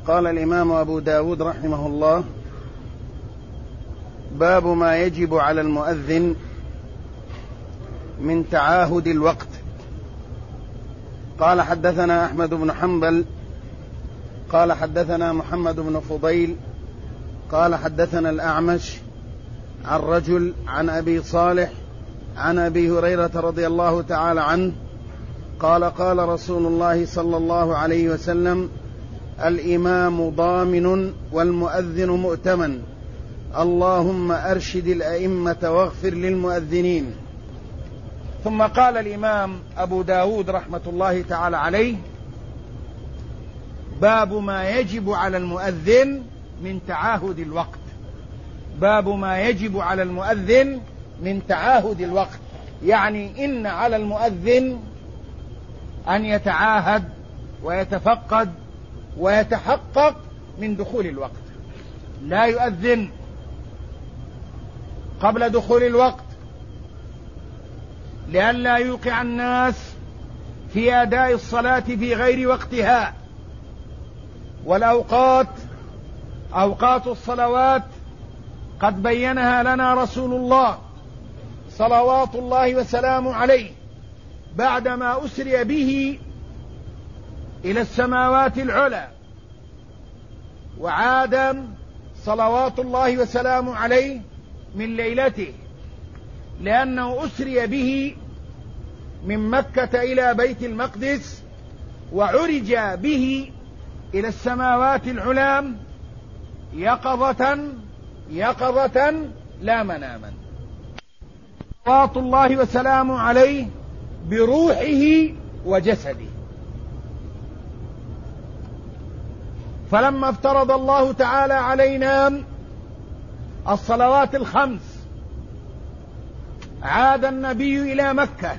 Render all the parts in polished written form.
قال الإمام أبو داود رحمه الله: باب ما يجب على المؤذن من تعاهد الوقت. قال: حدثنا أحمد بن حنبل قال: حدثنا محمد بن فضيل قال: حدثنا الأعمش عن رجل عن أبي صالح عن أبي هريرة رضي الله تعالى عنه قال: قال رسول الله صلى الله عليه وسلم: الإمام ضامن والمؤذن مؤتمن، اللهم أرشد الأئمة واغفر للمؤذنين. ثم قال الإمام أبو داود رحمة الله تعالى عليه: باب ما يجب على المؤذن من تعاهد الوقت. باب ما يجب على المؤذن من تعاهد الوقت، يعني إن على المؤذن أن يتعاهد ويتفقد ويتحقق من دخول الوقت. لا يؤذن قبل دخول الوقت لئلا يوقع الناس في أداء الصلاة في غير وقتها. والأوقات أوقات الصلوات قد بينها لنا رسول الله صلوات الله وسلامه عليه بعدما أسري به إلى السماوات العلى، وعاد صلوات الله وسلامه عليه من ليلته، لأنه أسري به من مكة إلى بيت المقدس وعرج به إلى السماوات العلى يقظة لا مناما، صلوات الله وسلامه عليه بروحه وجسده. فلما افترض الله تعالى علينا الصلوات الخمس عاد النبي إلى مكة،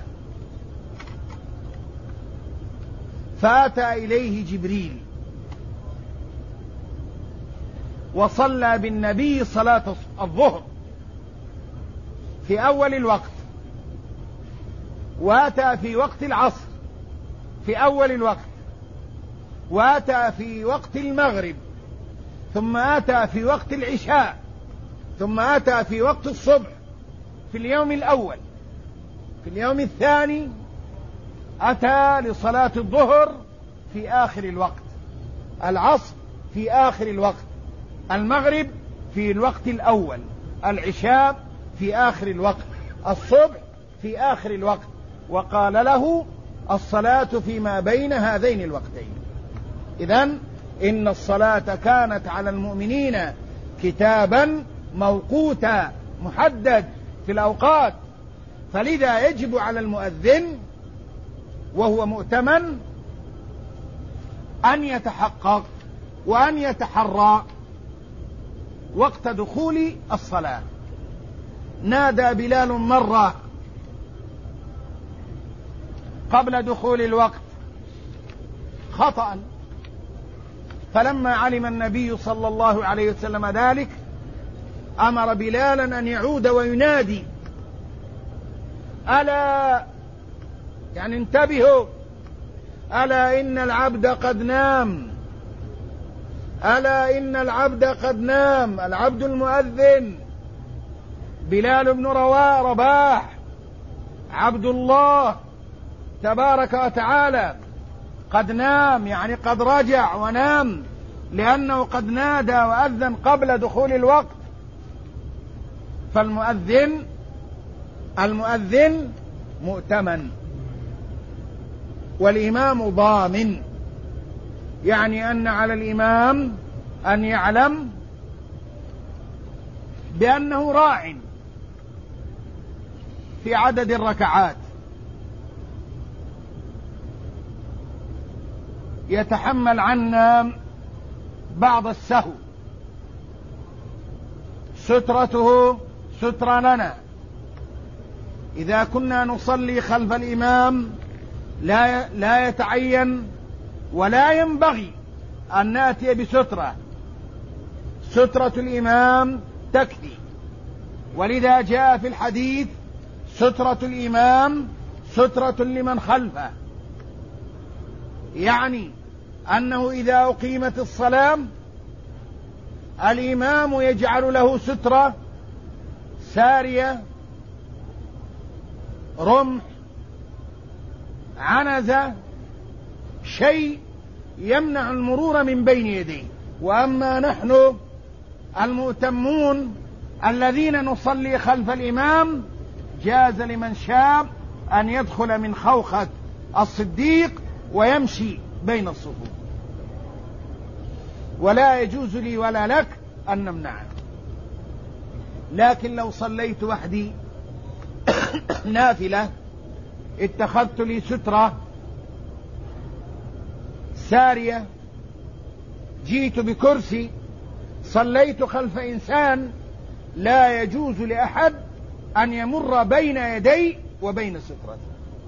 فأتى إليه جبريل وصلى بالنبي صلاة الظهر في أول الوقت، وأتى في وقت العصر في أول الوقت، وأتى في وقت المغرب، ثم أتى في وقت العشاء، ثم أتى في وقت الصبح في اليوم الأول. في اليوم الثاني أتى لصلاة الظهر في آخر الوقت، العصر في آخر الوقت، المغرب في الوقت الأول، العشاء في آخر الوقت، الصبح في آخر الوقت، وقال له: الصلاة فيما بين هذين الوقتين. إذن إن الصلاة كانت على المؤمنين كتابا موقوتا محدد في الأوقات، فلذا يجب على المؤذن وهو مؤتمن أن يتحقق وأن يتحرى وقت دخول الصلاة. نادى بلال مرة قبل دخول الوقت خطأ، فلما علم النبي صلى الله عليه وسلم ذلك أمر بلالا أن يعود وينادي: ألا، يعني انتبهوا، ألا إن العبد قد نام، ألا إن العبد قد نام. العبد المؤذن بلال بن رباح عبد الله تبارك وتعالى قد نام، يعني قد رجع ونام، لأنه قد نادى وأذن قبل دخول الوقت. فالمؤذن مؤتمن، والإمام ضامن، يعني أن على الإمام أن يعلم بأنه راع في عدد الركعات، يتحمل عنا بعض السهو، سترته ستر لنا. إذا كنا نصلي خلف الإمام لا يتعين ولا ينبغي أن نأتي بسترة، سترة الإمام تكفي. ولذا جاء في الحديث: سترة الإمام سترة لمن خلفه، يعني أنه إذا أقيمت الصلاة الإمام يجعل له سترة، سارية، رمح، عنزة، شيء يمنع المرور من بين يديه. وأما نحن المؤتمون الذين نصلي خلف الإمام جاز لمن شاء أن يدخل من خوخة الصديق ويمشي بين الصفوف، ولا يجوز لي ولا لك أن نمنعه. لكن لو صليت وحدي نافلة، اتخذت لي سترة سارية، جيت بكرسي، صليت خلف إنسان، لا يجوز لأحد أن يمر بين يدي وبين سترته،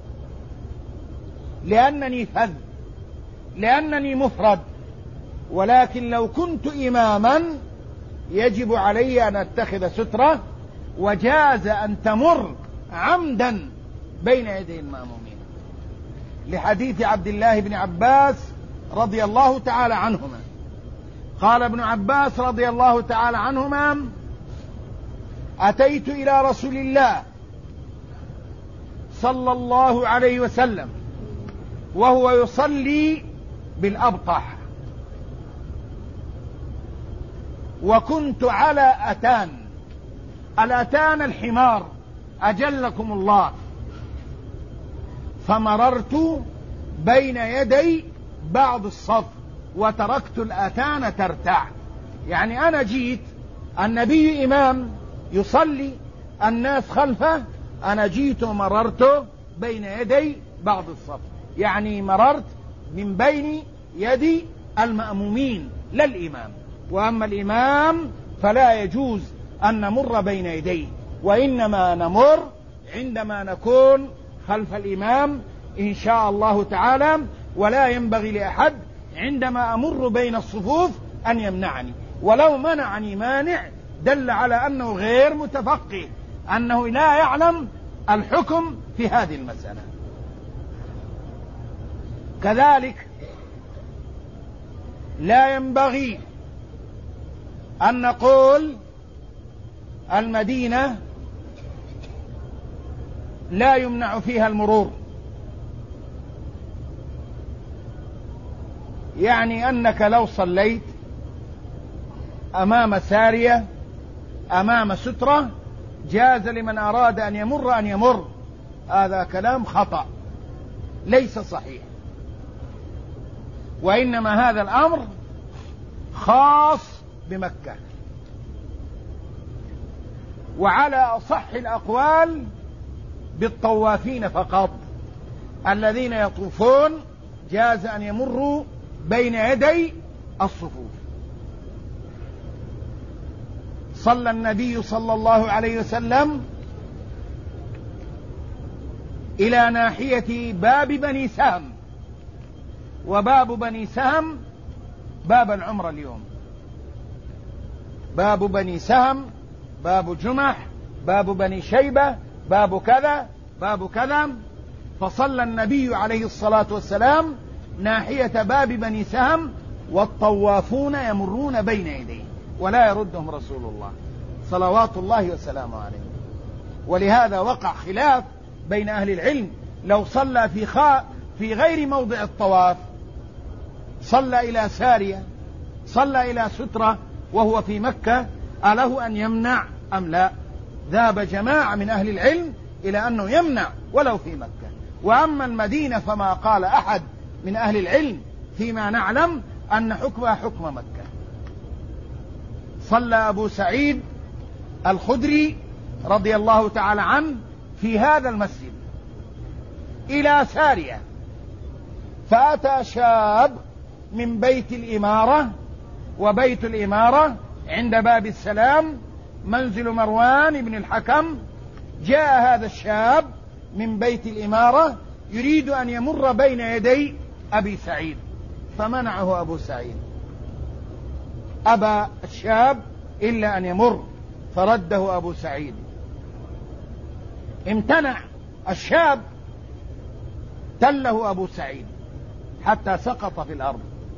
لأنني فذ، لأنني مفرد. ولكن لو كنت إماما يجب علي أن أتخذ سترة، وجاز أن تمر عمدا بين يدي المأمومين، لحديث عبد الله بن عباس رضي الله تعالى عنهما. قال ابن عباس رضي الله تعالى عنهما: أتيت إلى رسول الله صلى الله عليه وسلم وهو يصلي بالأبطح، وكنت على أتان. الأتان الحمار أجلكم الله، فمررت بين يدي بعض الصف وتركت الأتان ترتع. يعني أنا جيت، النبي إمام يصلي، الناس خلفه، أنا جيت ومررت بين يدي بعض الصف، يعني مررت من بين يدي المأمومين لا الإمام. وأما الإمام فلا يجوز أن نمر بين يديه، وإنما نمر عندما نكون خلف الإمام إن شاء الله تعالى. ولا ينبغي لأحد عندما أمر بين الصفوف أن يمنعني، ولو منعني مانع دل على أنه غير متفقه، أنه لا يعلم الحكم في هذه المسألة. كذلك لا ينبغي أن نقول المدينة لا يمنع فيها المرور، يعني أنك لو صليت أمام سارية، أمام سترة، جاز لمن أراد أن يمر أن يمر. هذا كلام خطأ ليس صحيح، وإنما هذا الأمر خاص بمكة. وعلى أصح الأقوال بالطوافين فقط، الذين يطوفون جاز أن يمروا بين يدي الصفوف. صلى النبي صلى الله عليه وسلم إلى ناحية باب بني سهم، وباب بني سهم باب العمرة اليوم، باب بني سهم، باب جمح، باب بني شيبة، باب كذا، باب كذا. فصلى النبي عليه الصلاة والسلام ناحية باب بني سهم، والطوافون يمرون بين يديه ولا يردهم رسول الله صلوات الله وسلامه عليه. ولهذا وقع خلاف بين أهل العلم، لو صلى في غير موضع الطواف، صلى إلى سارية، صلى إلى سترة وهو في مكة، أله أن يمنع أم لا؟ ذهب جماعة من أهل العلم إلى أنه يمنع ولو في مكة. وأما المدينة فما قال أحد من أهل العلم فيما نعلم أن حكمها حكم مكة. صلى أبو سعيد الخدري رضي الله تعالى عنه في هذا المسجد إلى سارية، فأتى شاب من بيت الإمارة، وبيت الإمارة عند باب السلام منزل مروان بن الحكم. جاء هذا الشاب من بيت الإمارة يريد أن يمر بين يدي أبي سعيد، فمنعه أبو سعيد، أبى الشاب إلا أن يمر، فرده أبو سعيد. امتنع الشاب، تله أبو سعيد حتى سقط في الأرض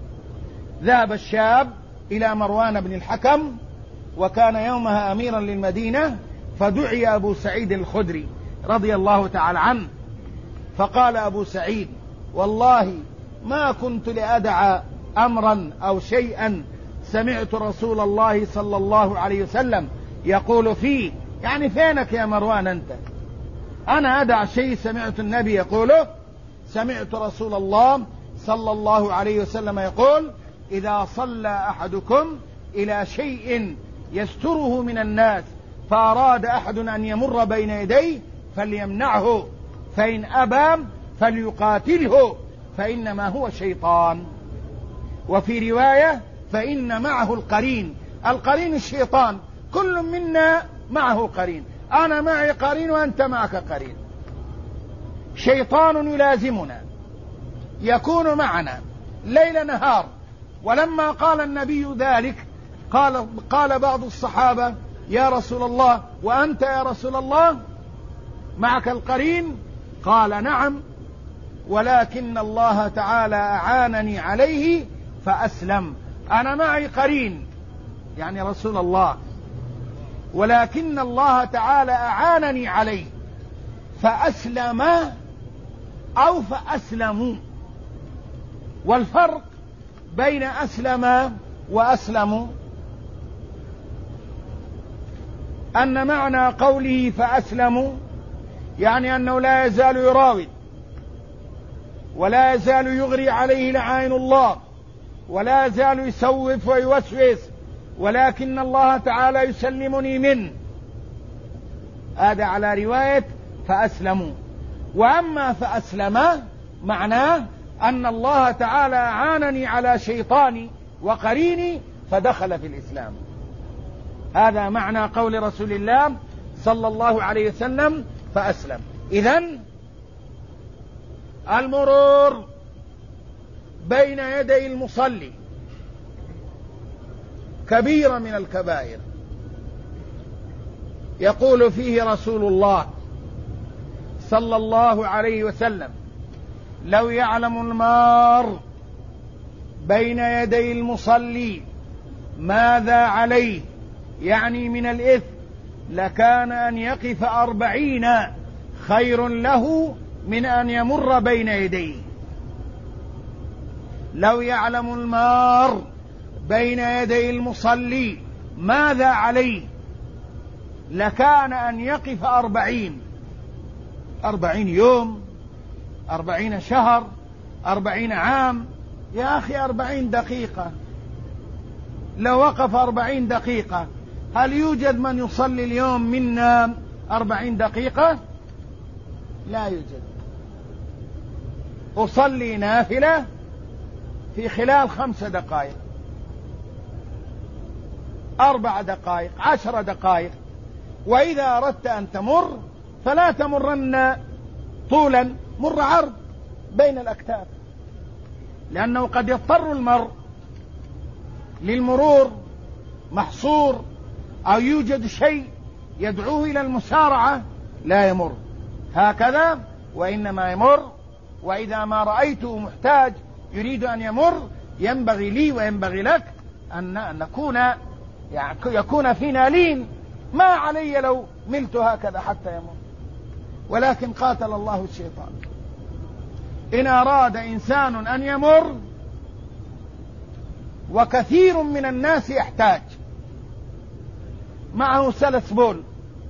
ذهب الشاب إلى مروان بن الحكم، وكان يومها أميرا للمدينة، فدعي أبو سعيد الخدري رضي الله تعالى عنه، فقال أبو سعيد: والله ما كنت لأدع أمرا أو شيئا سمعت رسول الله صلى الله عليه وسلم يقول فيه، يعني فينك يا مروان أنت؟ أنا أدع شيء سمعت النبي يقوله؟ سمعت رسول الله صلى الله عليه وسلم يقول: إذا صلى أحدكم إلى شيء يستره من الناس فأراد أحد أن يمر بين يديه فليمنعه، فإن أبى فليقاتله، فإنما هو شيطان. وفي رواية: فإن معه القرين. القرين الشيطان، كل منا معه قرين، أنا معي قرين وأنت معك قرين، شيطان يلازمنا يكون معنا ليل نهار. ولما قال النبي ذلك قال بعض الصحابة: يا رسول الله، وأنت يا رسول الله معك القرين؟ قال: نعم، ولكن الله تعالى أعانني عليه فأسلم. أنا معي قرين يعني رسول الله، ولكن الله تعالى أعانني عليه فأسلم أو فأسلموا. والفرق بين أسلم وأسلموا أن معنى قوله فأسلموا يعني أنه لا يزال يراود، ولا يزال يغري عليه لعائن الله، ولا يزال يسوف ويوسوس، ولكن الله تعالى يسلمني منه. هذا على رواية فأسلموا. وأما فأسلم معناه أن الله تعالى أعانني على شيطاني وقريني فدخل في الإسلام. هذا معنى قول رسول الله صلى الله عليه وسلم: فأسلم. إذن المرور بين يدي المصلي كبيرة من الكبائر، يقول فيه رسول الله صلى الله عليه وسلم: لو يعلم المار بين يدي المصلي ماذا عليه، يعني من الإثم، لكان أن يقف 40 خير له من أن يمر بين يديه. لو يعلم المار بين يدي المصلي ماذا عليه لكان أن يقف 40 يوم، 40 شهر، 40 عام. يا أخي 40 دقيقة، لو وقف 40 دقيقة، هل يوجد من يصلي اليوم منا 40 دقيقة؟ لا يوجد. أصلي نافلة في خلال 5 دقائق، 4 دقائق، 10 دقائق. وإذا أردت أن تمر فلا تمرن طولا، مر عرض بين الأكتاف، لأنه قد يضطر المرء للمرور محصور، أو يوجد شيء يدعوه إلى المسارعة، لا يمر هكذا، وإنما يمر. وإذا ما رأيته محتاج يريد أن يمر، ينبغي لي وينبغي لك أن يكون فينا لين، ما علي لو ملت هكذا حتى يمر. ولكن قاتل الله الشيطان، إن أراد إنسان أن يمر، وكثير من الناس يحتاج، معه سلس بول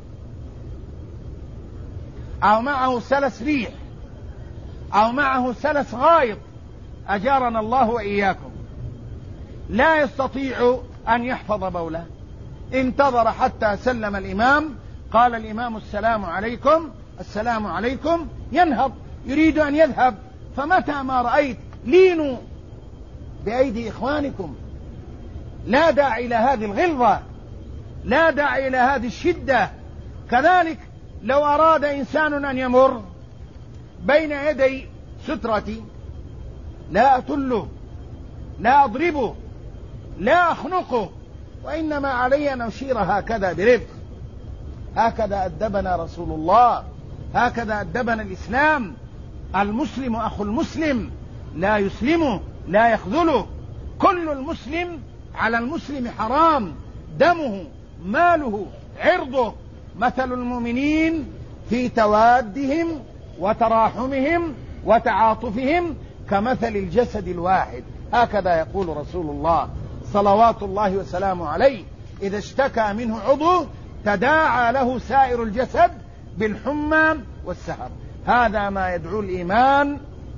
أو معه سلس ريح أو معه سلس غائط، أجارنا الله وإياكم، لا يستطيع أن يحفظ بوله، انتظر حتى سلم الإمام، قال الإمام: السلام عليكم، السلام عليكم، ينهض يريد أن يذهب. فمتى ما رأيت لينوا بأيدي إخوانكم، لا داعي إلى هذه الغلظة، لا داعي إلى هذه الشدة. كذلك لو أراد إنسان أن يمر بين يدي سترتي، لا أتله، لا أضربه، لا أخنقه، وإنما علي أن أشير هكذا برفق. هكذا أدبنا رسول الله، هكذا أدبنا الإسلام. المسلم أخو المسلم، لا يسلمه، لا يخذله. كل المسلم على المسلم حرام، دمه ماله عرضه. مثل المؤمنين في توادهم وتراحمهم وتعاطفهم كمثل الجسد الواحد، هكذا يقول رسول الله صلوات الله وسلامه عليه: إذا اشتكى منه عضو تداعى له سائر الجسد بالحمى والسهر. هذا ما يدعو الإيمان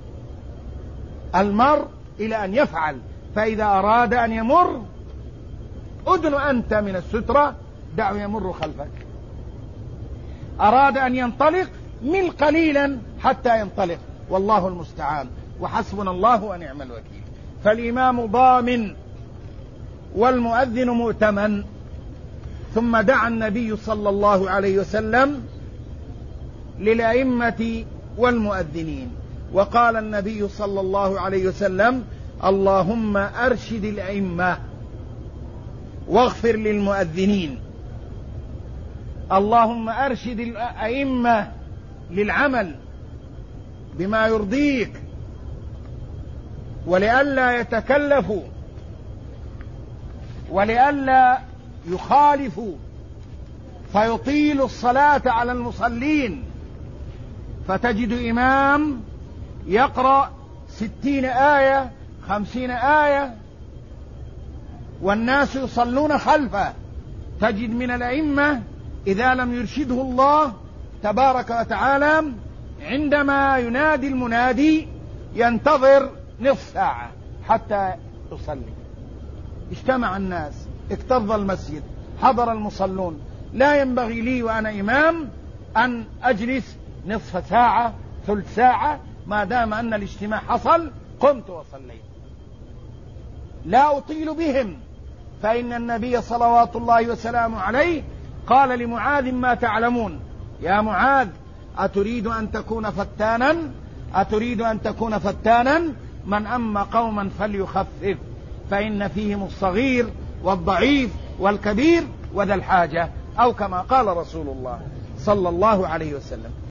المرء إلى أن يفعل. فإذا أراد أن يمر أدن أنت من السترة، دعه يمر خلفك. أراد أن ينطلق مل قليلا حتى ينطلق، والله المستعان، وحسبنا الله ونعم الوكيل. فالإمام ضامن والمؤذن مؤتمن. ثم دعا النبي صلى الله عليه وسلم للأئمة والمؤذنين، وقال النبي صلى الله عليه وسلم: اللهم أرشد الأئمة واغفر للمؤذنين. اللهم أرشد الأئمة للعمل بما يرضيك، ولئلا يتكلفوا ولئلا يخالفوا فيطيل الصلاة على المصلين، فتجد إمام يقرأ 60 آية 50 آية والناس يصلون خلفه. تجد من الأئمة إذا لم يرشده الله تبارك وتعالى عندما ينادي المنادي ينتظر نصف ساعة حتى يصلي. اجتمع الناس، اكتظ المسجد، حضر المصلون، لا ينبغي لي وأنا إمام أن أجلس نصف ساعة ثلث ساعة، ما دام أن الاجتماع حصل قمت وصليت، لا أطيل بهم. فإن النبي صلوات الله وسلامه عليه قال لمعاذ: ما تعلمون يا معاذ، أتريد أن تكون فتانا من أما قوما فليخفف، فإن فيهم الصغير والضعيف والكبير وذا الحاجة، أو كما قال رسول الله صلى الله عليه وسلم.